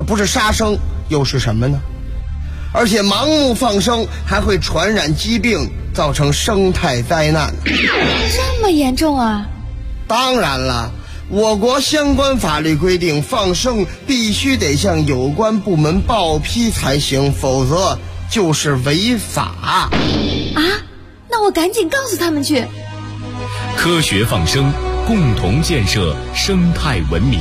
不是杀生又是什么呢？而且盲目放生还会传染疾病，造成生态灾难。 这么严重啊？ 当然了，我国相关法律规定，放生必须得向有关部门报批才行，否则就是违法。 啊？那我赶紧告诉他们去。 科学放生，共同建设生态文明。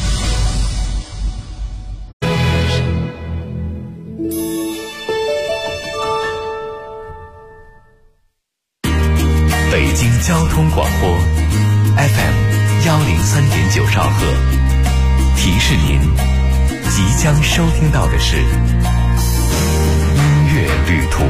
北京交通广播 FM103.9兆赫，提示您即将收听到的是音乐旅途。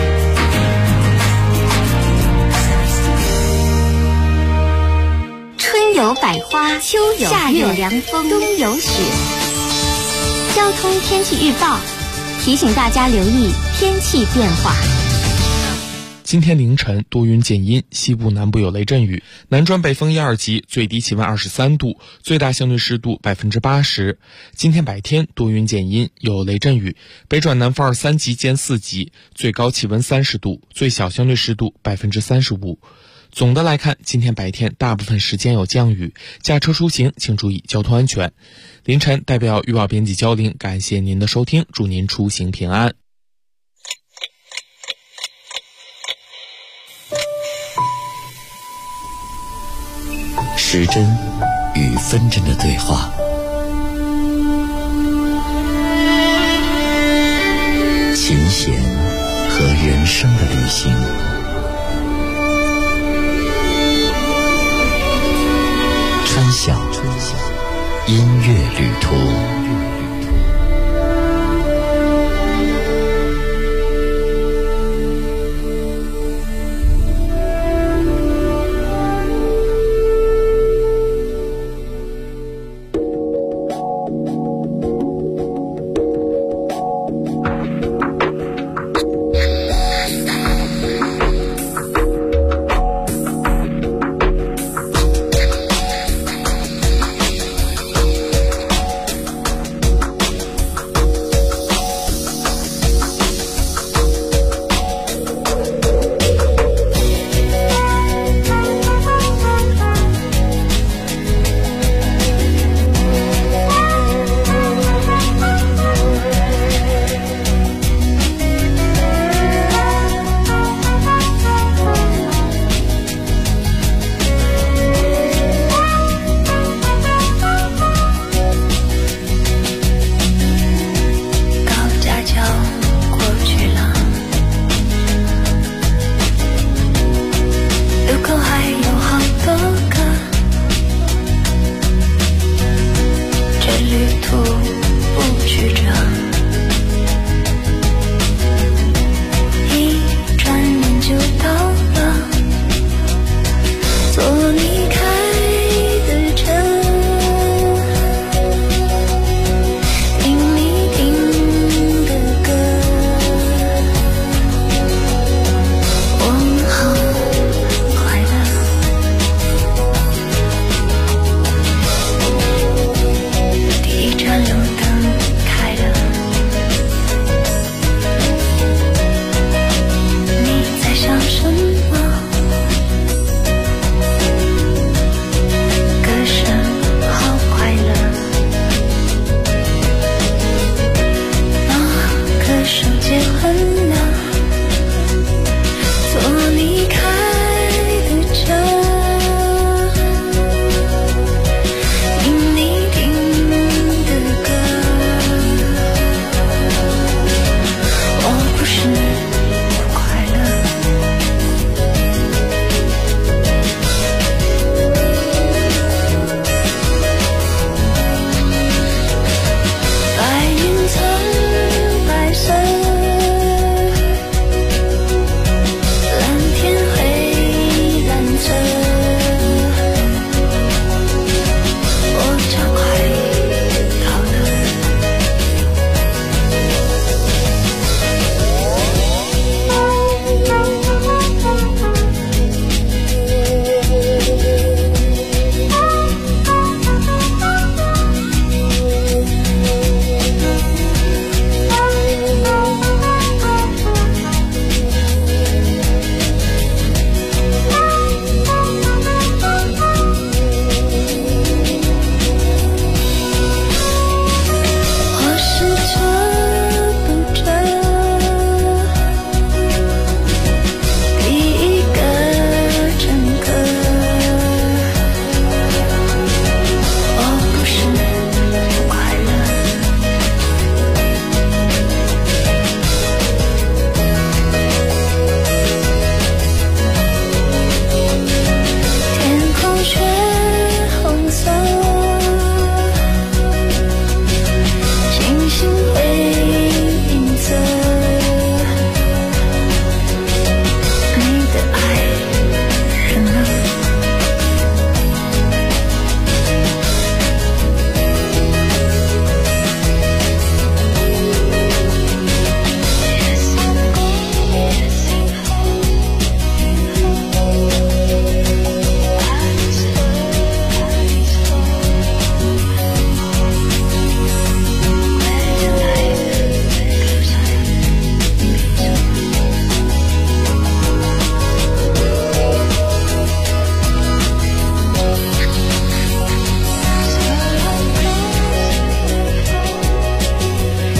春有百花，秋有夏有凉风，冬有雪。交通天气预报提醒大家留意天气变化。 今天凌晨多云见阴，西部南部有雷阵雨，南转北风1、2级，最低气温23度，最大相对湿度80%。今天白天多云见阴，有雷阵雨，北转南风2、3级见4级，最高气温30度，最小相对湿度35%。总的来看，今天白天大部分时间有降雨，驾车出行请注意交通安全。凌晨代表预报编辑焦玲，感谢您的收听，祝您出行平安。 时针与分针的对话，琴弦和人生的旅行，春晓音乐旅途。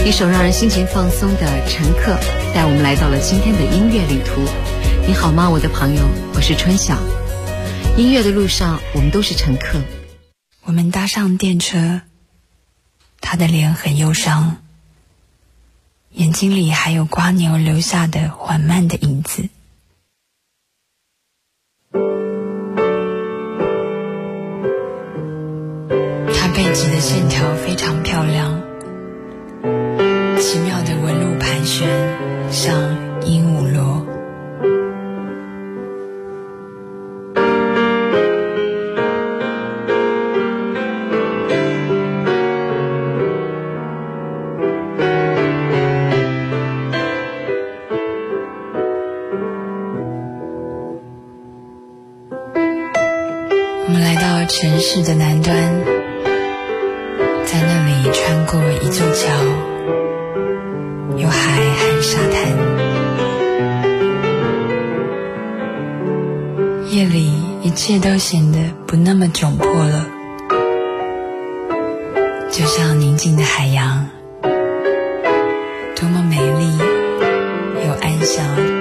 一首让人心情放松的《乘客》，带我们来到了今天的音乐旅途。你好吗，我的朋友？我是春晓。音乐的路上，我们都是乘客。 我们搭上电车，他的脸很忧伤，眼睛里还有瓜牛留下的缓慢的影子。他背脊的线条非常漂亮，奇妙的纹路盘旋，像鹦鹉螺。我们来到城市的南端，在那里穿过一座桥，有海和沙滩。夜里一切都显得不那么窘迫了，就像宁静的海洋，多么美丽又安详。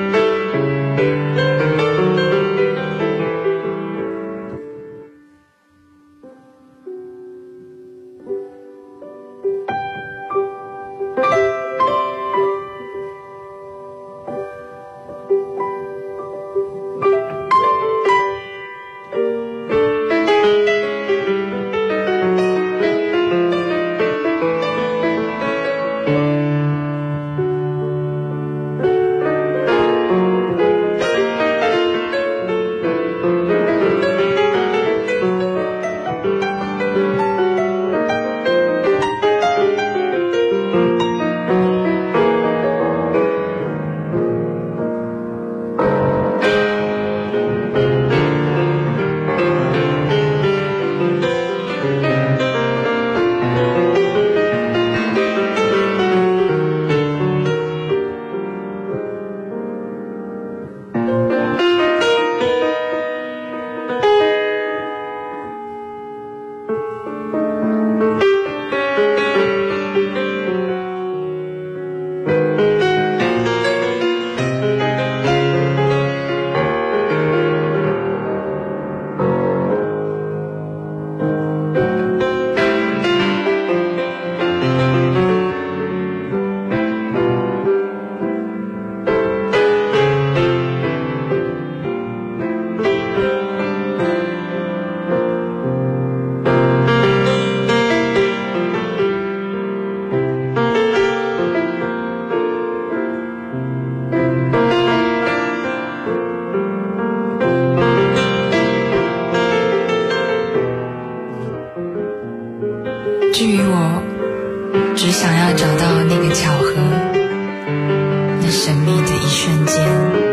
至于我，只想要找到那个巧合，那神秘的一瞬间。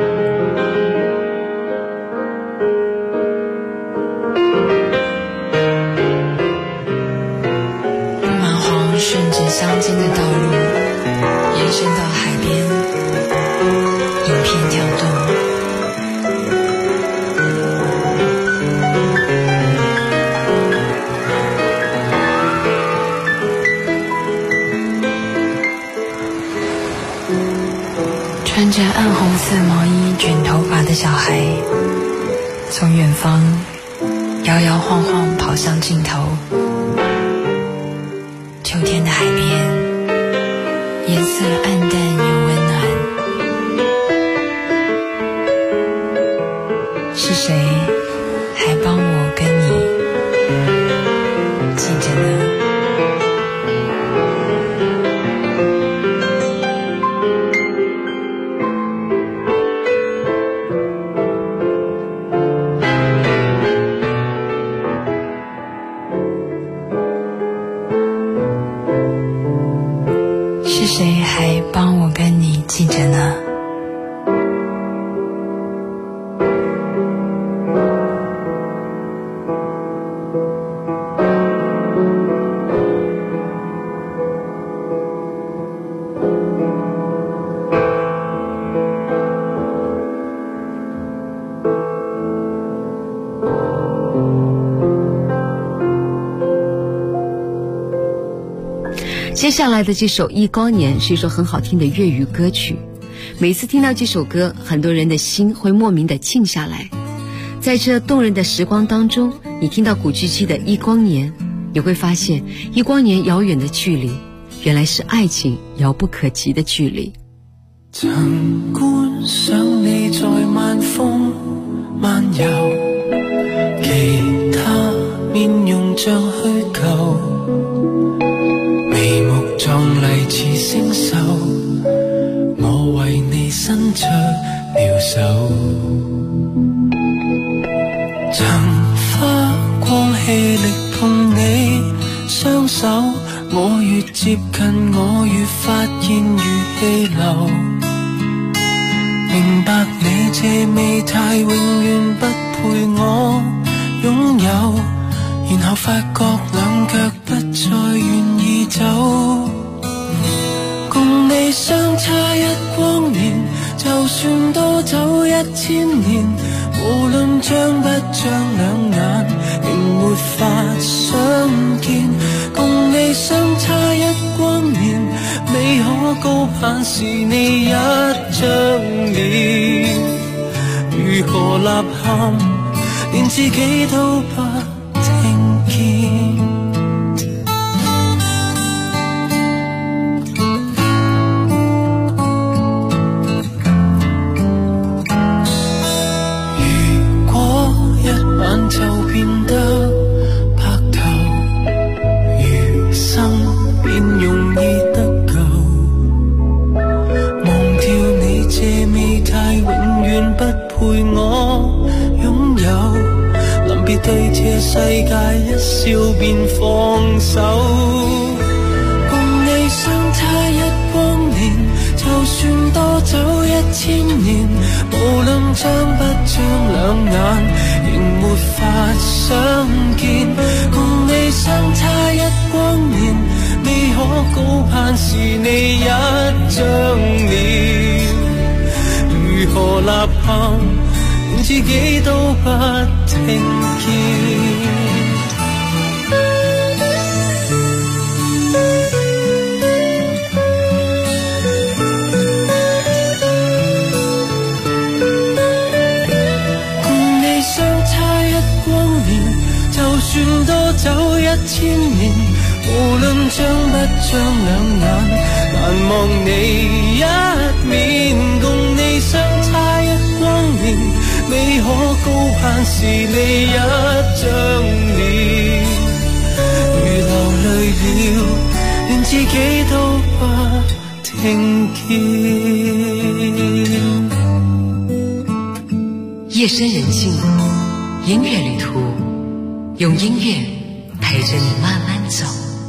蛮荒顺着乡间的道路延伸到海边，影片跳动。穿着暗红色毛衣卷头发的小孩从远方摇摇晃晃跑向尽头。秋天的海边，颜色暗淡又温暖。是谁还帮我跟你记着呢？是谁还帮我跟你记着呢？ 接下来的这首《忆光年》是一首很好听的粤语歌曲，每次听到这首歌，很多人的心会莫名的静下来。在这动人的时光当中，你听到古巨基的《忆光年》，你会发现忆光年遥远的距离，原来是爱情遥不可及的距离。 曾觀想你在晚風漫遊，其他面容像虛構，眉目壯麗似星宿，我為你伸出了手。曾花光氣力碰你雙手，我越接近我越發現如氣流，明白你這美態永遠不配我擁有，然後發覺兩腳不再願意走。共你相差一光年，就算多走1000年，無論將不將兩眼仍沒法相見。共你相差一光年，未可高攀是你一張臉，如何吶喊，連自己都不聽見。如果一晚就變得白頭，餘生便容易得救。忘掉你這美態永遠不配我擁有，臨別對這世界一笑便放手。共你相差一光年，就算多走1000年，無論將不將兩眼仍沒法相見。共你相差一光年，未可高攀是你一張臉，如何吶喊，連自己都不聽見。就算多走1000年，無論將不將兩眼難望你一面。共你相差一光年，未可高攀是你一張臉，如流淚了，連自己都不聽見。 夜深人靜，音樂旅途，用音樂陪着你慢慢走。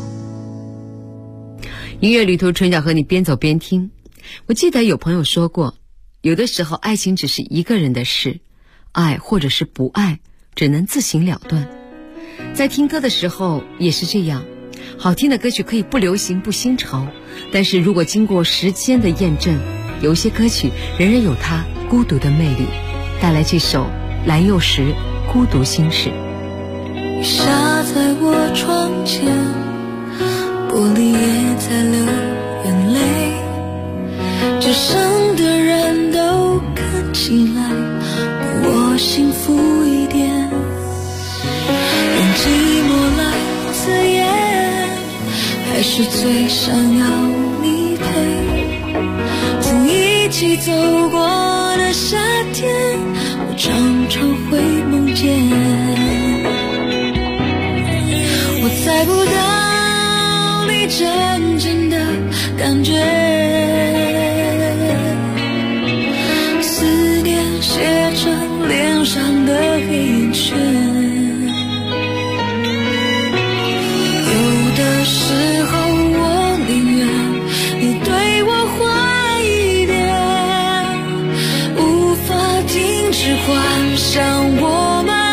音樂旅途，春晓和你邊走邊聽。我記得有朋友說過，有的時候愛情只是一個人的事，愛或者是不愛只能自行了斷。在聽歌的時候也是這樣，好聽的歌曲可以不流行不新潮，但是如果經過時間的驗證，有些歌曲仍然有它孤獨的魅力。帶來這首藍又時孤獨心事。 下在我窗前，玻璃也在流眼淚，至剩的人都看起來比我幸福一點，用寂寞來刺眼，還是最想要你陪。曾一起走過的夏天，我常常會夢見，我猜不到你真正的感覺，思念寫成臉上的黑眼圈，有的時候我寧願你對我壞一點，無法停止幻想我們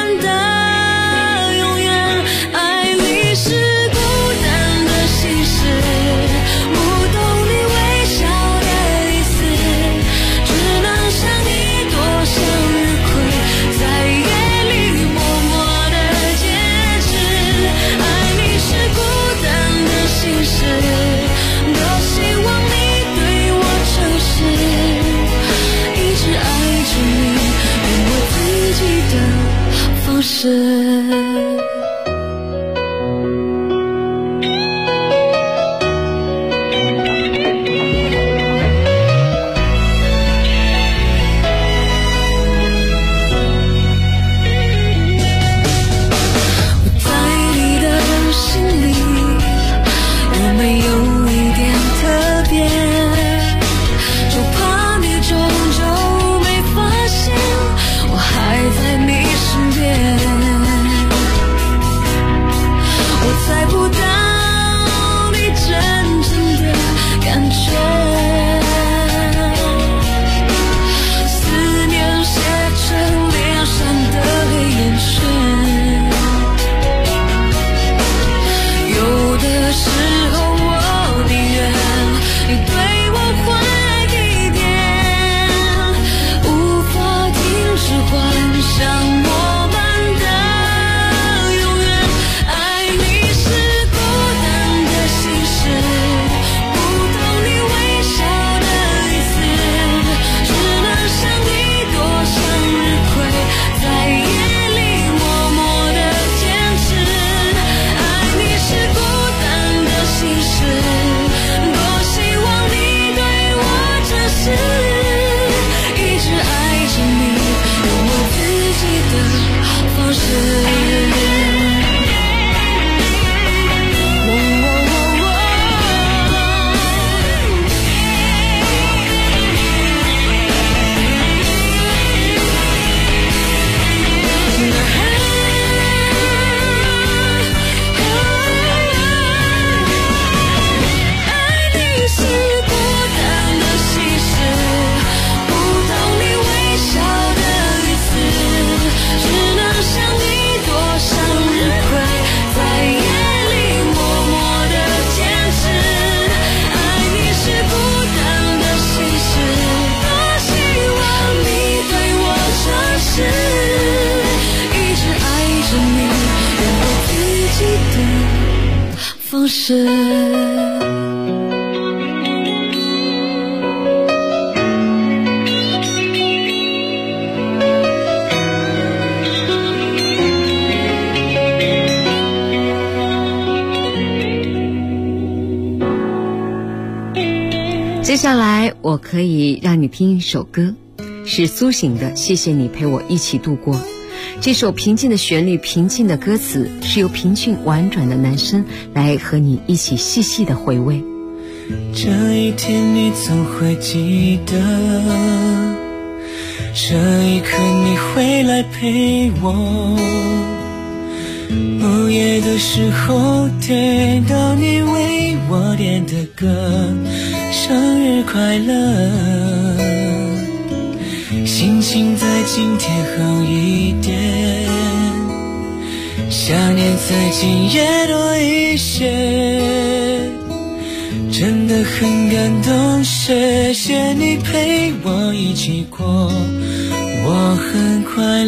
事。 接下来我可以让你听一首歌，是苏醒的《谢谢你陪我一起度过》。这首平静的旋律，平静的歌词，是由平静婉转的男声来和你一起细细的回味。 这一天你总会记得，这一刻你会来陪我，午夜的时候听到你为我点的歌，生日快乐，心情在今天好一点，想念在今夜多一些，真的很感动，谢谢你陪我一起过，我很快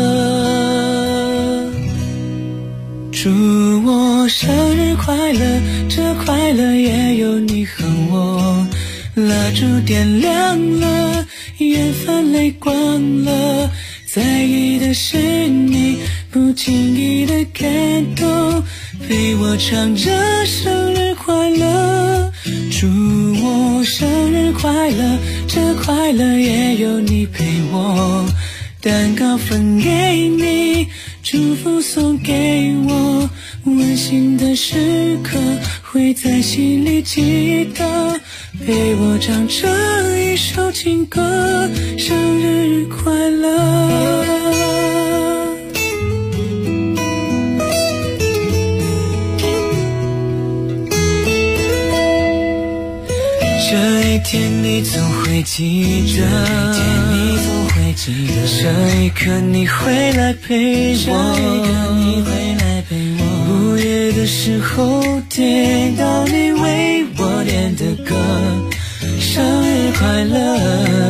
乐，祝我生日快乐，这快乐也有你和我，蜡烛点亮了，眼泛泪光了，在意的是你不经意的感动，陪我唱着生日快乐，祝我生日快乐，这快乐也有你陪我，蛋糕分给你，祝福送给我，温馨的时刻会在心里记得，陪我唱这一首情歌，生日快乐。这一天你总会记得，这一刻你会来陪我，午夜的时候听到你为我点的歌，生日快乐，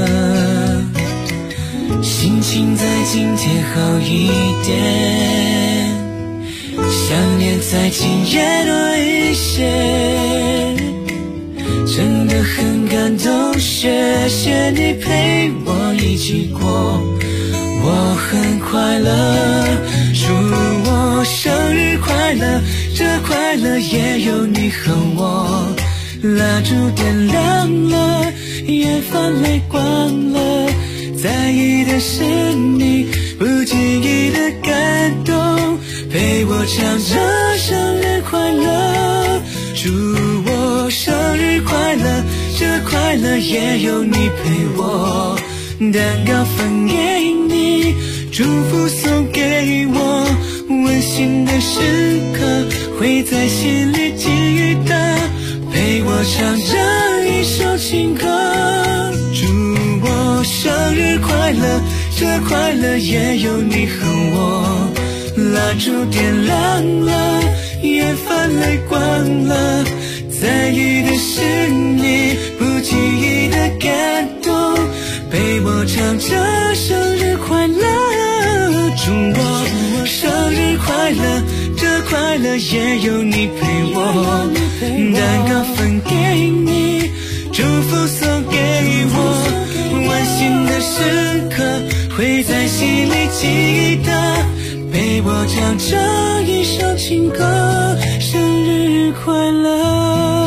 心情在今天好一点，想念在今夜多一些，真的很感动，谢谢你陪我一起过，我很快乐，祝我生日快乐，这快乐也有你和我，蜡烛点亮了，眼泛泪光了，在意的是你不经意的感动，陪我唱着生日快乐，祝我生日快乐，这快乐也有你陪我，蛋糕分给你，祝福送给我，温馨的时刻会在心里记得，陪我唱这一首情歌，祝我生日快乐，这快乐也有你和我，蜡烛点亮了，眼泛泪光了，在意的是你不经意的感动，陪我唱着生日快乐，祝我生日快乐，这快乐也有你陪我，蛋糕分给你，祝福送给我，温馨的时刻会在心里记得，陪我唱这一首情歌，生日快乐。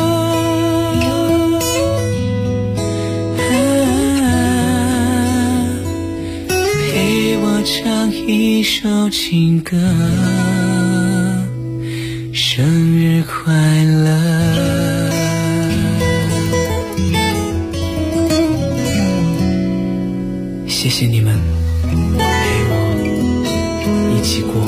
陪我唱一首情歌，生日快乐。谢谢你们陪我一起过。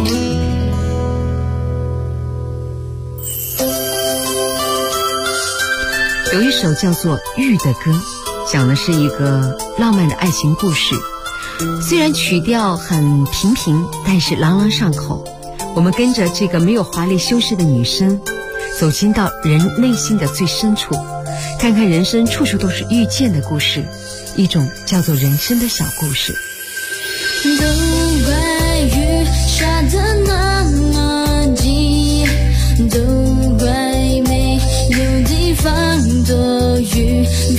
有一首叫做《玉》的歌，讲的是一个浪漫的爱情故事，虽然曲调很平平，但是朗朗上口。我们跟着这个没有华丽修饰的女生，走进到人内心的最深处，看看人生处处都是遇见的故事，一种叫做人生的小故事。 都怪雨下得那么急，都怪没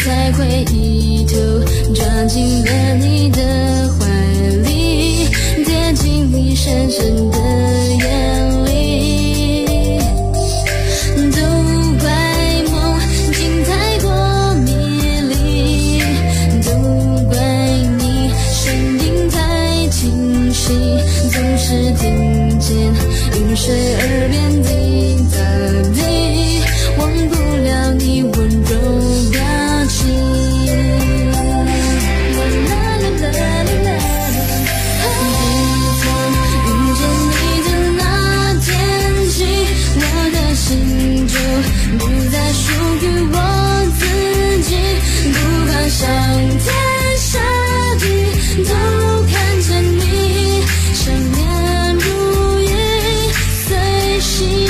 才回忆头，抓紧了你的怀里，贴近你深深的眼里。都怪梦境太过迷离，都怪你声音太清晰，总是听见雨水耳边滴答滴，忘不了你温柔表情。自从遇见你的那天起，我的心就不再属于我自己，不管上天下地都看见你，想念如影随形。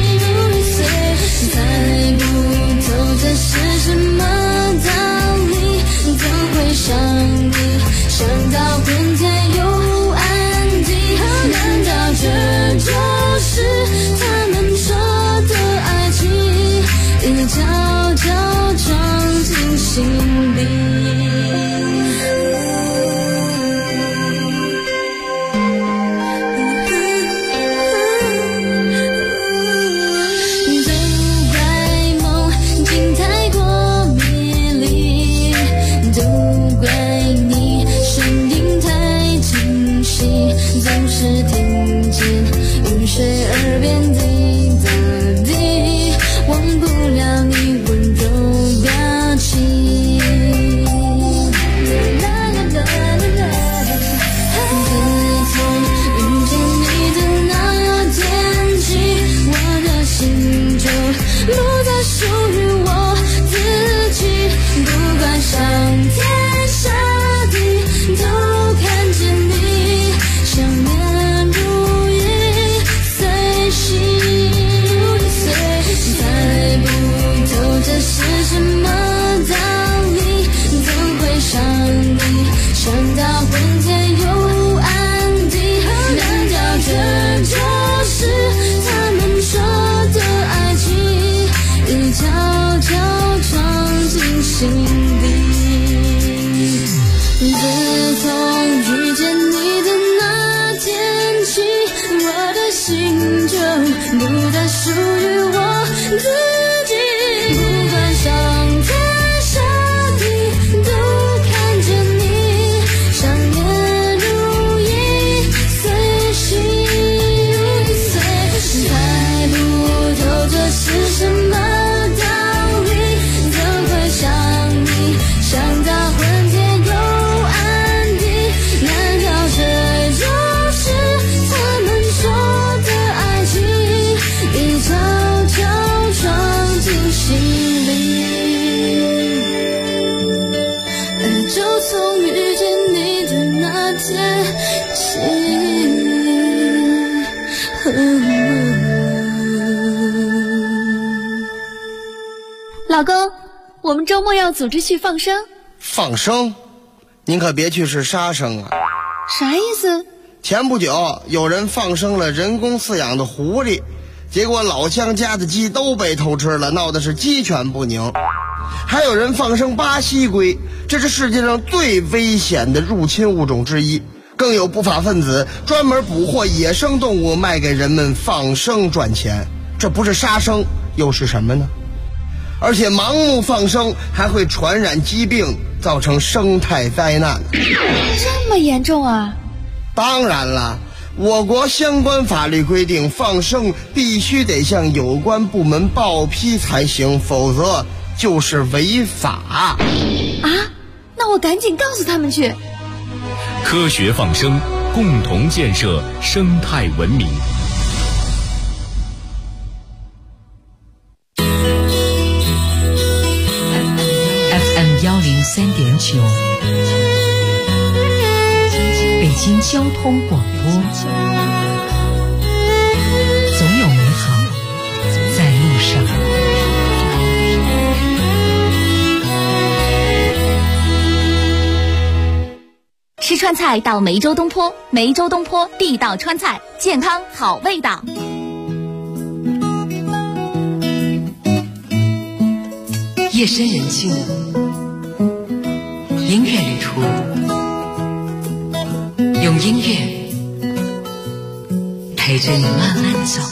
猜不透这是什么道理，总会想你，想到昏天又暗地。难道这就是他们说的爱情，一悄悄装进心里？总是听见雨水耳边滴答滴，忘不了你温柔表情。自从遇见你的那天起，我的心就不再属于我自己，不管上天下地都看见你，想念如影随形。猜不透这是什么道理，总会想你，想到昏天又暗地。难道这就是他们说的爱情，一悄悄装进心里？自从遇见你的那天起，我的心就不再属于我自己，不管上天下地都看见你，想念如影随形。猜不透这是什么道理，总会想你，想到昏天又暗地。难道这就是他们说的爱情，一悄悄装进心里？而就从遇见你的那天起， 老公，我们周末要组织去放生。 放生？您可别去是杀生啊！ 啥意思？ 前不久有人放生了人工饲养的狐狸，结果老乡家的鸡都被偷吃了，闹的是鸡犬不宁。还有人放生巴西龟，这是世界上最危险的入侵物种之一。更有不法分子专门捕获野生动物卖给人们放生赚钱，这不是杀生又是什么呢？而且盲目放生还会传染疾病，造成生态灾难。 这么严重啊？ 当然了，我国相关法律规定，放生必须得向有关部门报批才行，否则就是违法。 啊？那我赶紧告诉他们去。 科学放生，共同建设生态文明。 FM103.9，北京交通广播，总有美好在路上。 吃川菜到梅州东坡，梅州东坡地道川菜，健康好味道。 夜深人静， 音乐旅途，用音乐陪着你慢慢走。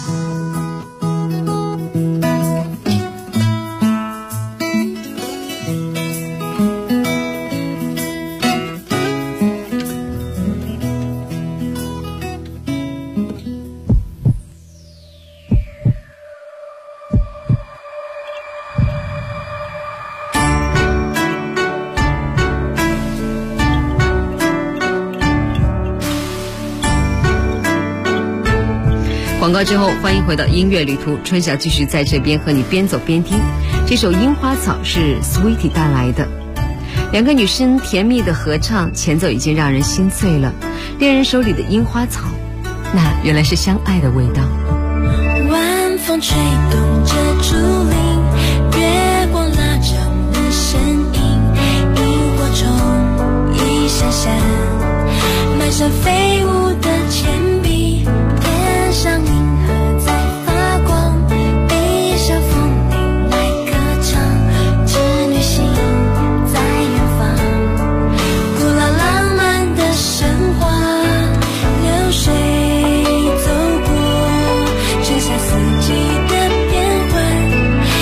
广告之后，欢迎回到音乐旅途，春晓继续在这边和你边走边听。这首《樱花草》是 Sweetie 带来的，两个女生甜蜜的合唱，前奏已经让人心醉了。恋人手里的樱花草，那原来是相爱的味道。 晚风吹动着竹林，月光拉长了身影，萤火虫一闪闪，满山飞舞的铅笔，天上银河在发光，背上风铃来歌唱，织女星在远方，古老浪漫的神话，流水走过春夏四季的变换，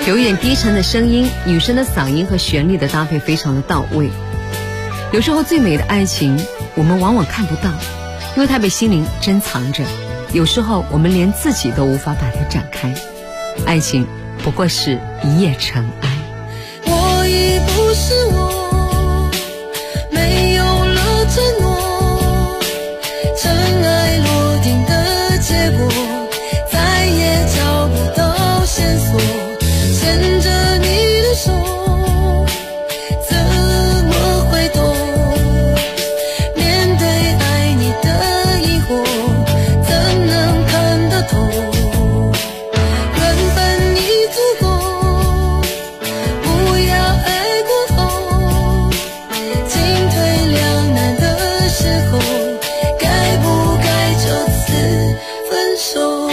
有一点低沉的声音，女生的嗓音和旋律的搭配非常的到位。有时候最美的爱情我们往往看不到，因为它被心灵珍藏着，有时候我们连自己都无法把它展开。爱情不过是一夜尘埃。 我已不是我，没有了承诺，尘埃落定的结果，再也找不到线索，牵着你的手怎么会懂，面对爱你的疑惑怎能看得透，缘分已足够，不要爱过头，进退两难的时候该不该就此分手。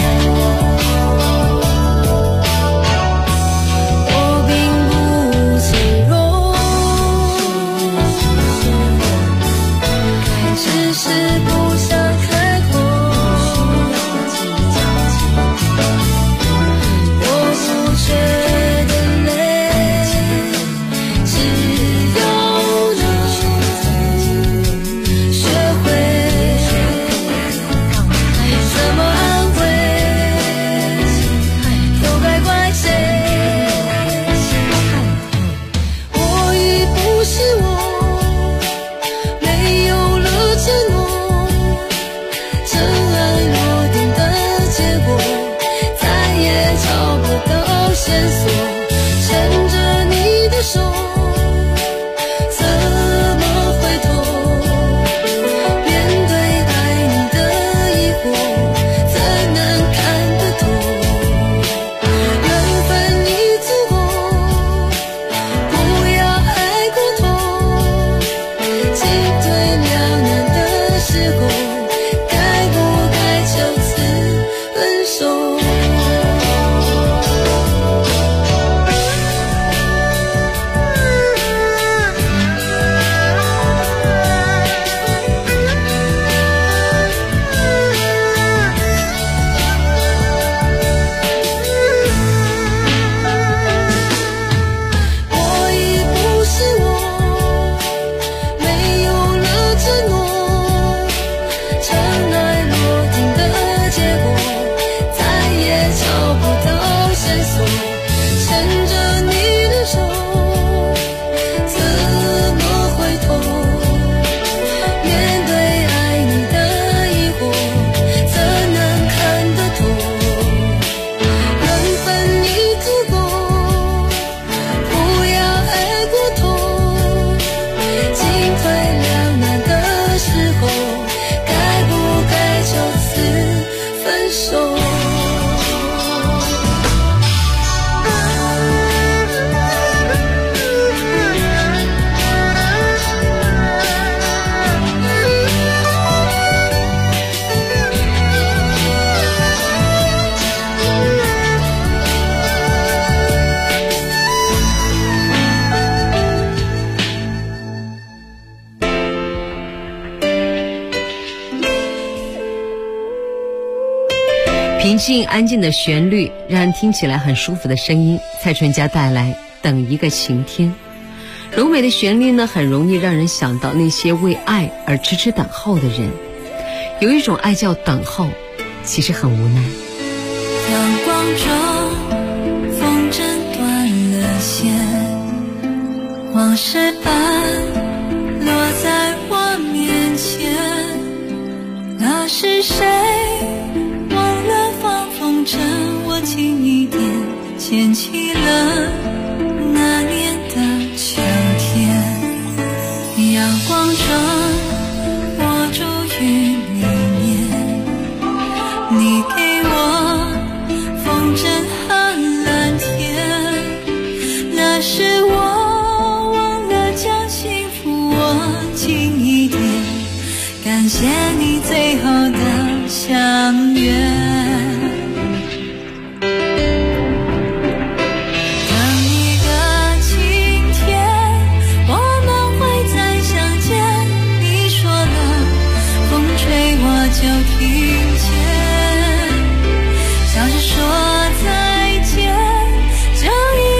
平静安静的旋律，让人听起来很舒服的声音，蔡淳佳带来等一个晴天。柔美的旋律呢，很容易让人想到那些为爱而痴痴等候的人。有一种爱叫等候，其实很无奈。 阳光中风筝断了线，往事般落在我面前，那是谁忘了放风筝，我轻一点牵起了那年的秋天。阳光中我住于里面，你给我风筝和蓝天，那是我忘了将幸福握紧一点，感谢你最后的相约。就听见，像是说再见，这一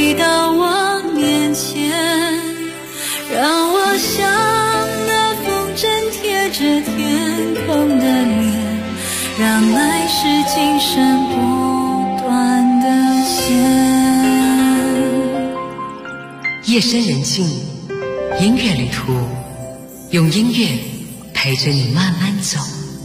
回到我面前，让我像那风筝贴着天空的脸，让爱是今生不断的线。 夜深人静，音乐旅途，用音乐陪着你慢慢走。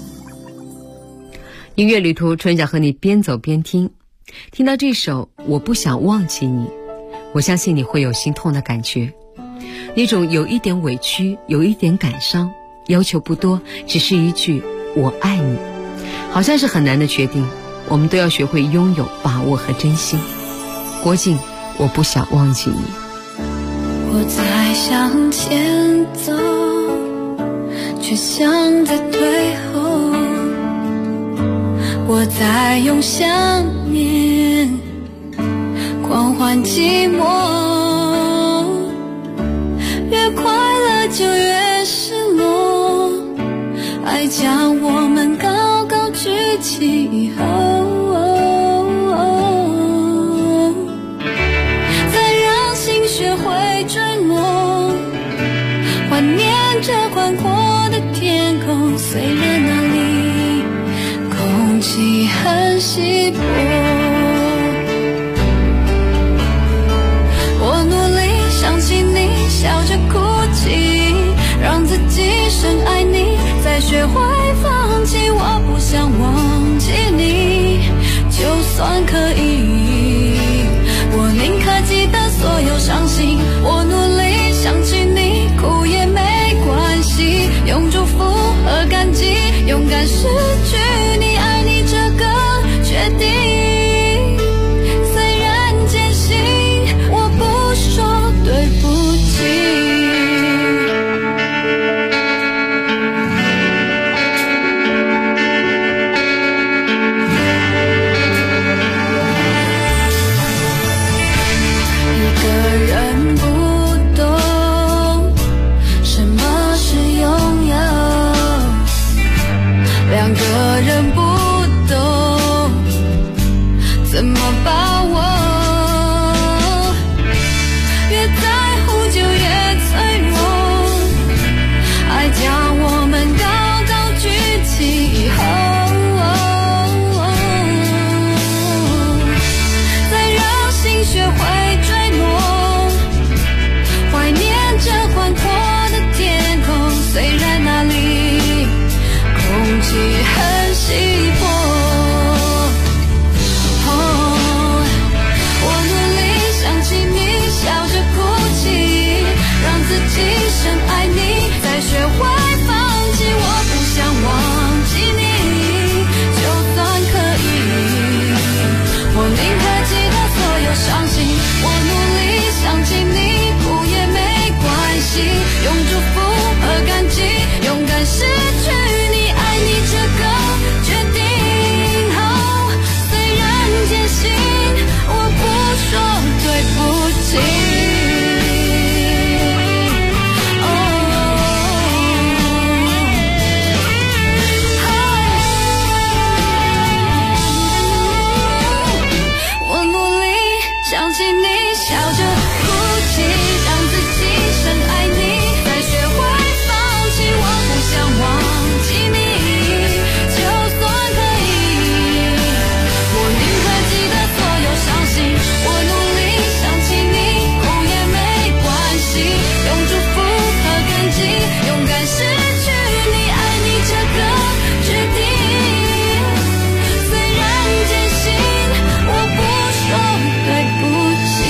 音乐旅途，春晓和你边走边听。听到这首《我不想忘记你》，我相信你会有心痛的感觉，那种有一点委屈，有一点感伤，要求不多，只是一句我爱你，好像是很难的决定，我们都要学会拥有、把握和珍惜。郭靖，我不想忘记你。 我在向前走，却像在退后，我在用想念狂欢寂寞，越快乐就越失落，爱将我们高高举起以后，再让心学会坠落，怀念着宽阔的天空，虽然那里空气很稀薄，我努力想起你，笑着哭泣，让自己深爱你，再学会放弃，我不想忘记你，就算可以，我宁可记得所有伤心，我努力想起你，哭也没关系，用祝福和感激，勇敢失去你，爱你这个决定，虽然艰辛，我不说对不起。两个人不懂怎么把握，越在乎就越脆弱，爱将我们高高举起以后，再让心学会坠落，怀念着宽阔的天空，虽然那里空气很稀薄，我努力想起你，笑着哭泣，让自己深爱你，再学会放弃，我不想忘记你，就算可以，我宁可记得所有伤心，我努力想起你，哭也没关系，用祝福和感激，勇敢失去你，爱你这个决定，虽然艰辛，我不说对不起。我努力想起你，笑着哭泣，让自己深爱你，再学会放弃，我不想忘记你，就算可以，我宁可记得所有伤心，我努力想起你，哭也没关系，用祝福和感激，勇敢失去你，爱你这个决定，虽然艰辛，我不说对不起。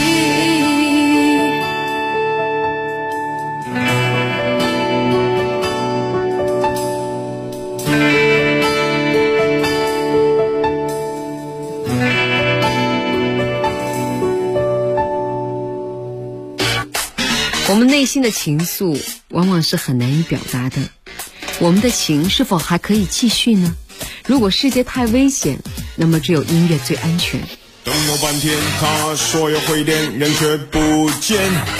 我们内心的情愫往往是很难以表达的，我们的情是否还可以继续呢？如果世界太危险，那么只有音乐最安全。 等了半天，他说要回电，人却不见。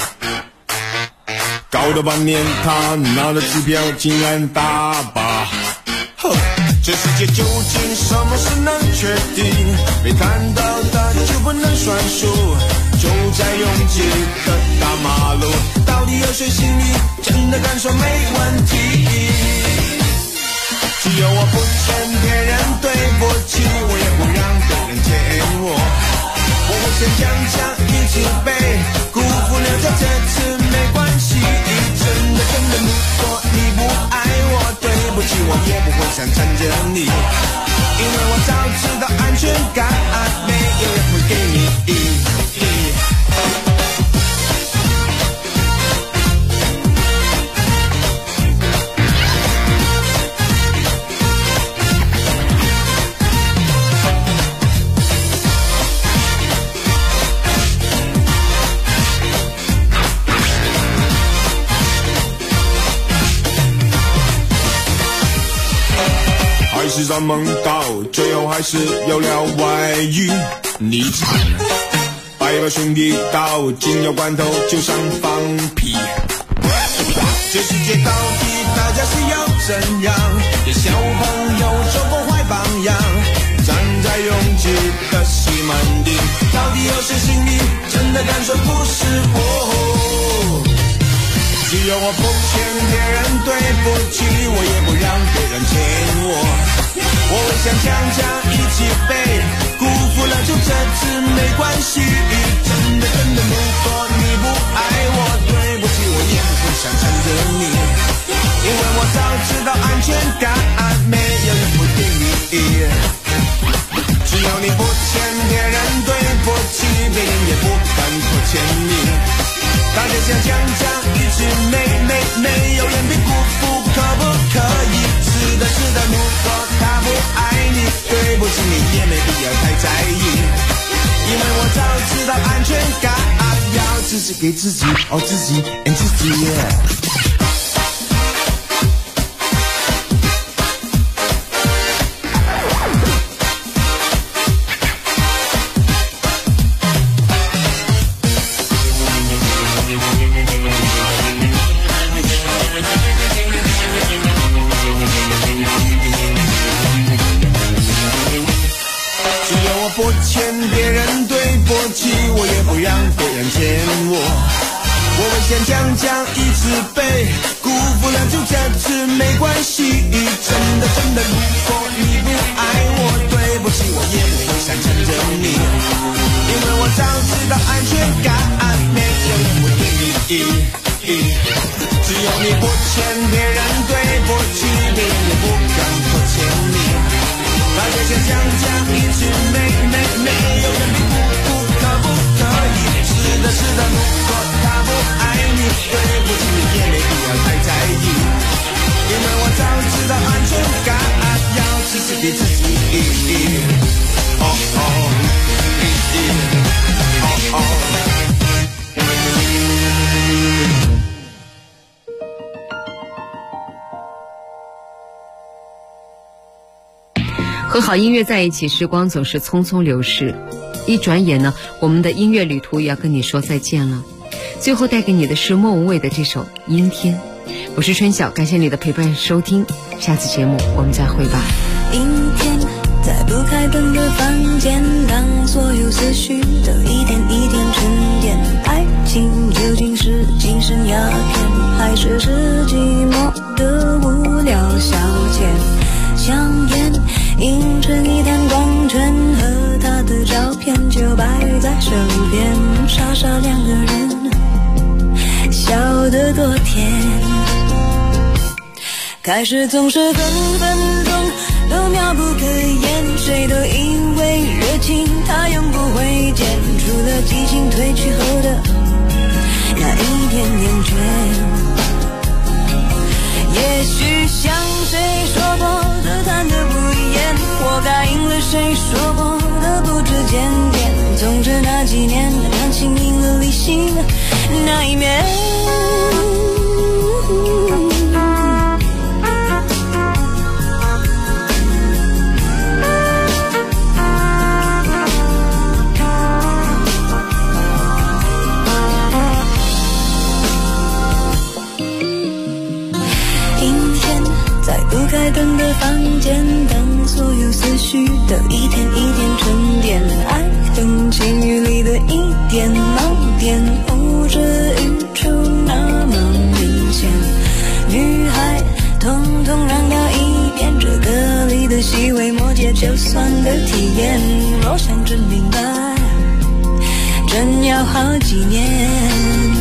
搞了半年，他拿的支票竟然大把。这世界究竟什么是能确定？没谈到的就不能算数。 就在拥挤的大马路，到底有谁心里真的敢说没问题？只有我不欠别人对不起，我也不让别人欠我。我会先讲一直背，辜负了就这次没关系。真的如果你不爱我，对不起，我也不会想缠着你，因为我早知道安全感没有人会给你。时常梦到，最后还是有了外遇。你惨了，白把兄弟到紧要关头就想放屁。这世界到底大家是要怎样？给小朋友做个坏榜样，站在拥挤的西门町，到底有谁心里真的敢说不是我？只有我不欠别人对不起，我也不让别人欠我。我会想讲一起背，辜负了就这次没关系。真的如果你不爱我，对不起，我也不会想缠着你，因为我早知道安全感没有人会给你。只要你不欠别人对不起，别人也不敢拖欠你。大家想讲一直没有人比辜负，可不可以？是的，如果他不爱你，对不起，你也没必要太在意，因为我早知道安全感要自己给自己，自己 and 自己。不欠别人对不起，我也不让别人欠我。我会先讲一直背，辜负了就这次没关系。真的如果你不爱我，对不起，我也不会想缠着你，因为我早知道安全感没有人会给你。只有你不欠别人对不起，别人也不敢拖欠你。大家先讲一直没有人比辜负，可不可以？是的，如果他不爱你，对不起，你也没必要太在意，因为我早知道安全感要自己给自己。 和好音乐在一起，时光总是匆匆流逝，一转眼呢，我们的音乐旅途也要跟你说再见了。最后带给你的是莫文蔚的这首《阴天》。我是春晓，感谢你的陪伴收听，下次节目我们再会吧。 阴天，在不开灯的房间，当所有思绪都一点一点沉淀，爱情究竟是精神鸦片，还是寂寞的无聊消遣？香烟映成一滩光圈，和他的照片就摆在手边，傻傻两个人笑得多甜。开始总是分钟都妙不可言，谁都以为热情它永不会减，除了激情褪去后的那一点点倦。也许像谁说过的谈得不厌，我答应了谁说过的不知检点，总之那几年感情赢了理性那一面。开灯的房间，当所有思绪都一点一点沉淀，爱动情欲里的一点电脑玷污这宇宙那么明显，女孩统统让掉一边，这歌里的细微末节就算个体验，若想真明白真要好几年。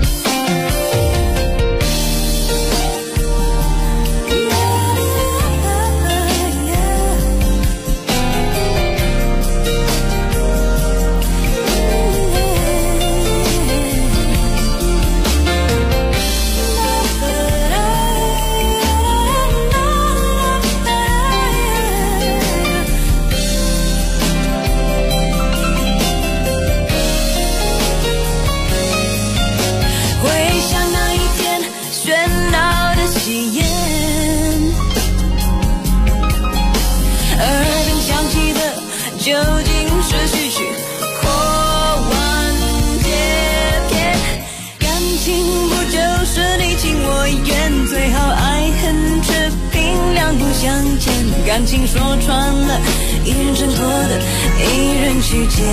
究竟是序曲或完结篇？感情不就是你情我愿，最好爱恨持平，两不相欠。感情说穿了，一人挣脱的，一人去捡。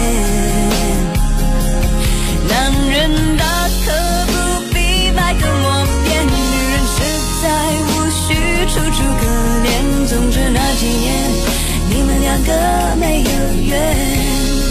男人大可不必百口莫辩，女人实在无需楚楚可怜。总之那几年你们两个没有缘。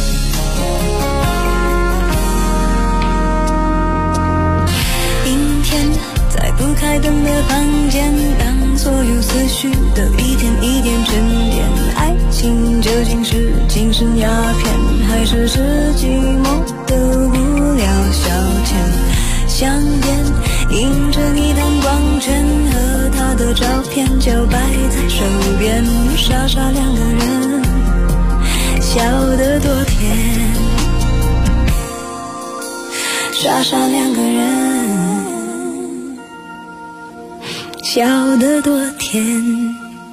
阴天在不开灯的房间，让所有思绪都一点一点沉淀。爱情究竟是精神鸦片，还是寂寞的无聊消遣？香烟映着你弹光圈，和他的照片就摆在手边，傻傻两个人笑得多甜，傻傻两个人笑得多甜。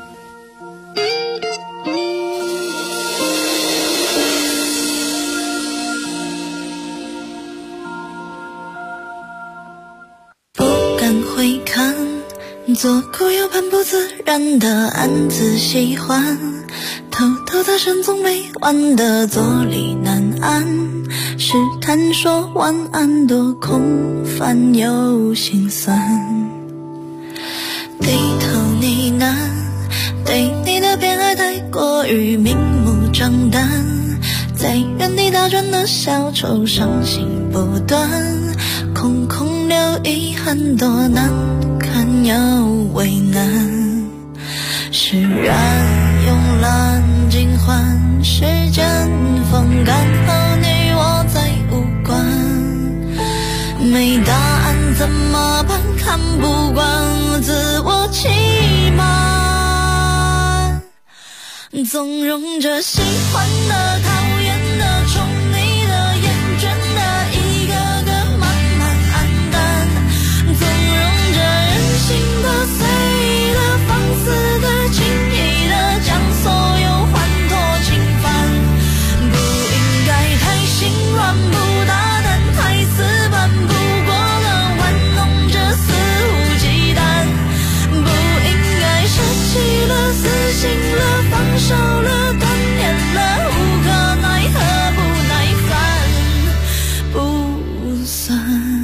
左顾右盼不自然的暗自喜欢，偷偷在深总没完的坐立难安，试探说晚安多空泛又心酸，低头呢喃，对你的偏爱太过于明目张胆，在原地打转的小丑伤心不断，空空留遗憾多难看又为难，释然慵懒尽欢，时间风干后你我再无关，没答案怎么办？看不惯自我欺瞒，纵容着喜欢的讨厌的宠你的厌倦的一个个慢慢黯淡，纵容着任性的随意的放肆的轻易的将所有欢脱侵犯，不应该太心软不大胆太死板，不过了玩弄着肆无忌惮，不应该舍弃了死心了放手了断念了无可奈何不耐烦不算，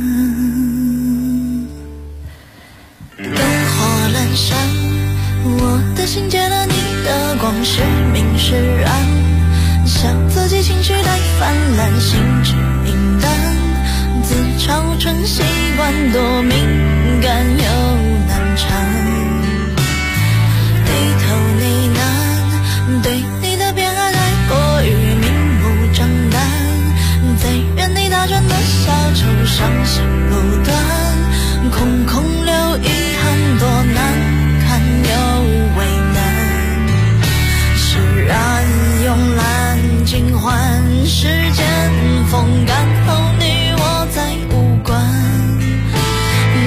灯火阑珊，我的心借了你的光，是明是暗，笑自己情绪太泛滥，心智明淡，自嘲成习惯，多敏感又难缠，低头呢喃，对你的偏爱太过于明目张胆，在原地打转的小丑伤心不断，空空留遗憾多难看又为难，释然慵懒尽欢，时间风干后你我再无关，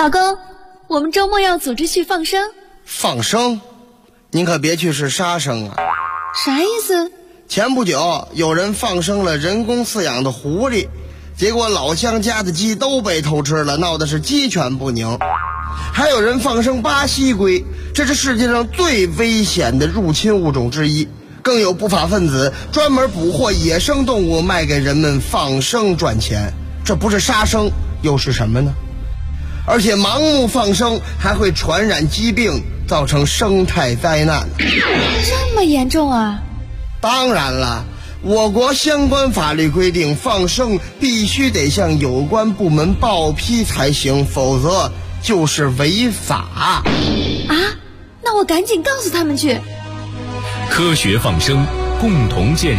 老公，我们周末要组织去放生。 放生？您可别去是杀生啊！ 啥意思？ 前不久有人放生了人工饲养的狐狸，结果老乡家的鸡都被偷吃了，闹得是鸡犬不宁。还有人放生巴西龟，这是世界上最危险的入侵物种之一。更有不法分子专门捕获野生动物卖给人们放生赚钱，这不是杀生又是什么呢？而且盲目放生还会传染疾病，造成生态灾难。 这么严重啊？ 当然了，我国相关法律规定，放生必须得向有关部门报批才行，否则就是违法。 啊？那我赶紧告诉他们去。 科学放生，共同建设。